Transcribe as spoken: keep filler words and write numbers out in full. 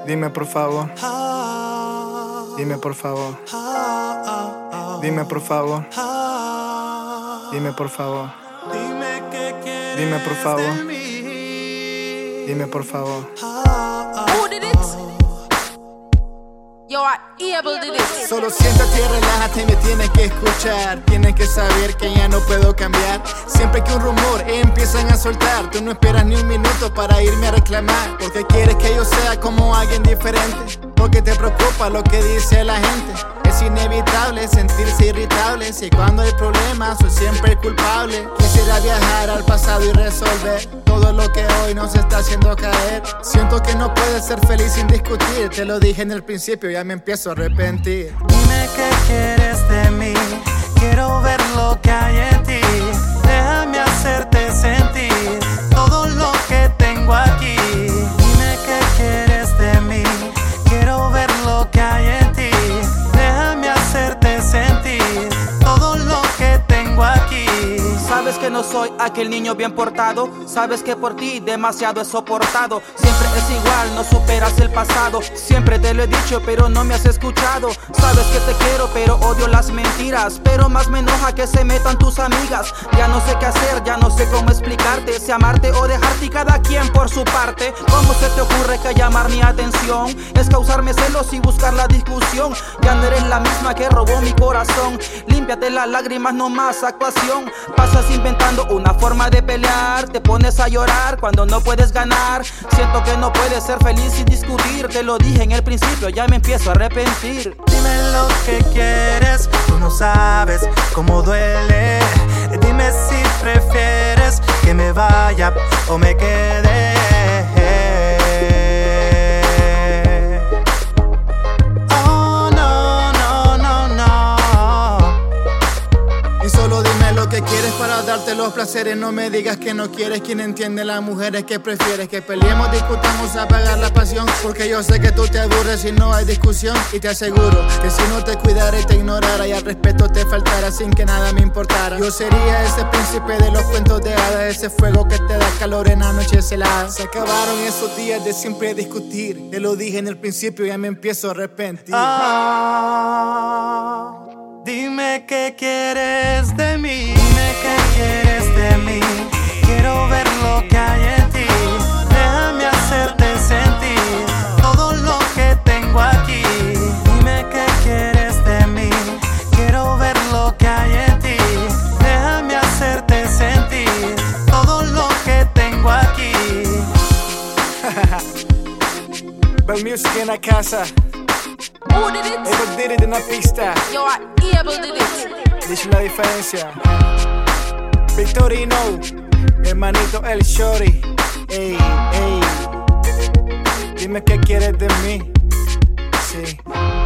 Dime por favor. Dime por favor. Dime por favor. Dime por favor. Dime qué quieres Dime por favor. de mí. Dime por favor. Who did it? Yo, I able did it. Solo siéntate y relájate y me tienes que escuchar. Tienes que saber que ya no puedo cambiar. Siempre que un rumor empiezan a soltar, tú no esperas ni un minuto para irme a reclamar. Porque quieres que yo sea como alguien diferente. Porque te preocupa lo que dice la gente. Es inevitable sentirse irritable. Si cuando hay problemas soy siempre el culpable. Quisiera viajar al pasado y resolver todo lo que hoy nos está haciendo caer. Siento que no puedes ser feliz sin discutir. Te lo dije en el principio, ya me empiezo a arrepentir. Dime qué quieres de mí. Quiero ver lo que hay en ti. Déjame hacerte sentir todo lo que tengo aquí. Dime qué quieres de mí. Quiero ver lo que hay en ti. Déjame hacerte sentir todo lo que tengo aquí. Sabes que no soy aquel niño bien portado. Sabes que por ti demasiado he soportado. Siempre es igual, no superas el pasado. Siempre te lo he dicho, pero no me has escuchado. Sabes que te quiero, pero odio las mentiras. Pero más me enoja que se metan tus amigas. Ya no sé qué hacer, ya no sé cómo explicarte. Si amarte o dejarte y cada quien por su parte. ¿Cómo se te ocurre que llamar mi atención es causarme celos y buscar la discusión? Ya no eres la misma que robó mi corazón. Límpiate las lágrimas, no más actuación. Pasas inventando una forma de pelear. Te pones a llorar cuando no puedes ganar. Siento que no puedes ser feliz sin discutir. Te lo dije en el principio, ya me empiezo a arrepentir. Dime lo que quieres, tú no sabes cómo duele. Dime si prefieres que me vaya o me quede. Oh, no, no, no, no. Y solo dime lo que quieres para darte los placeres. No me digas que no quieres. Quien entiende las mujeres que prefieres que peleemos, discutamos, apagar la pasión. Porque yo sé que tú te aburres si no hay discusión. Y te aseguro que si no te cuidara y te ignorara y al respeto te faltara sin que nada me importara, yo sería ese príncipe de los cuentos de hadas. Ese fuego que te da calor en la noche helada. Se acabaron esos días de siempre discutir. Te lo dije en el principio, ya me empiezo a arrepentir. Ah, dime qué quieres de mí. Dime qué quieres de mí. Quiero ver lo que hay en ti. Déjame hacerte sentir todo lo que tengo aquí. Dime qué quieres de mí. Quiero ver lo que hay en ti. Déjame hacerte sentir todo lo que tengo aquí. Bell Music en la casa. Who did it? Able did it en la pista. Yo, I able did it. Dice la diferencia. Victorino, mi hermanito El Shorty. Ey, ey. Dime qué quieres de mí. Sí.